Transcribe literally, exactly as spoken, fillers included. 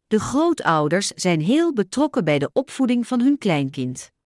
De grootouders zijn heel betrokken bij de opvoeding van hun kleinkind.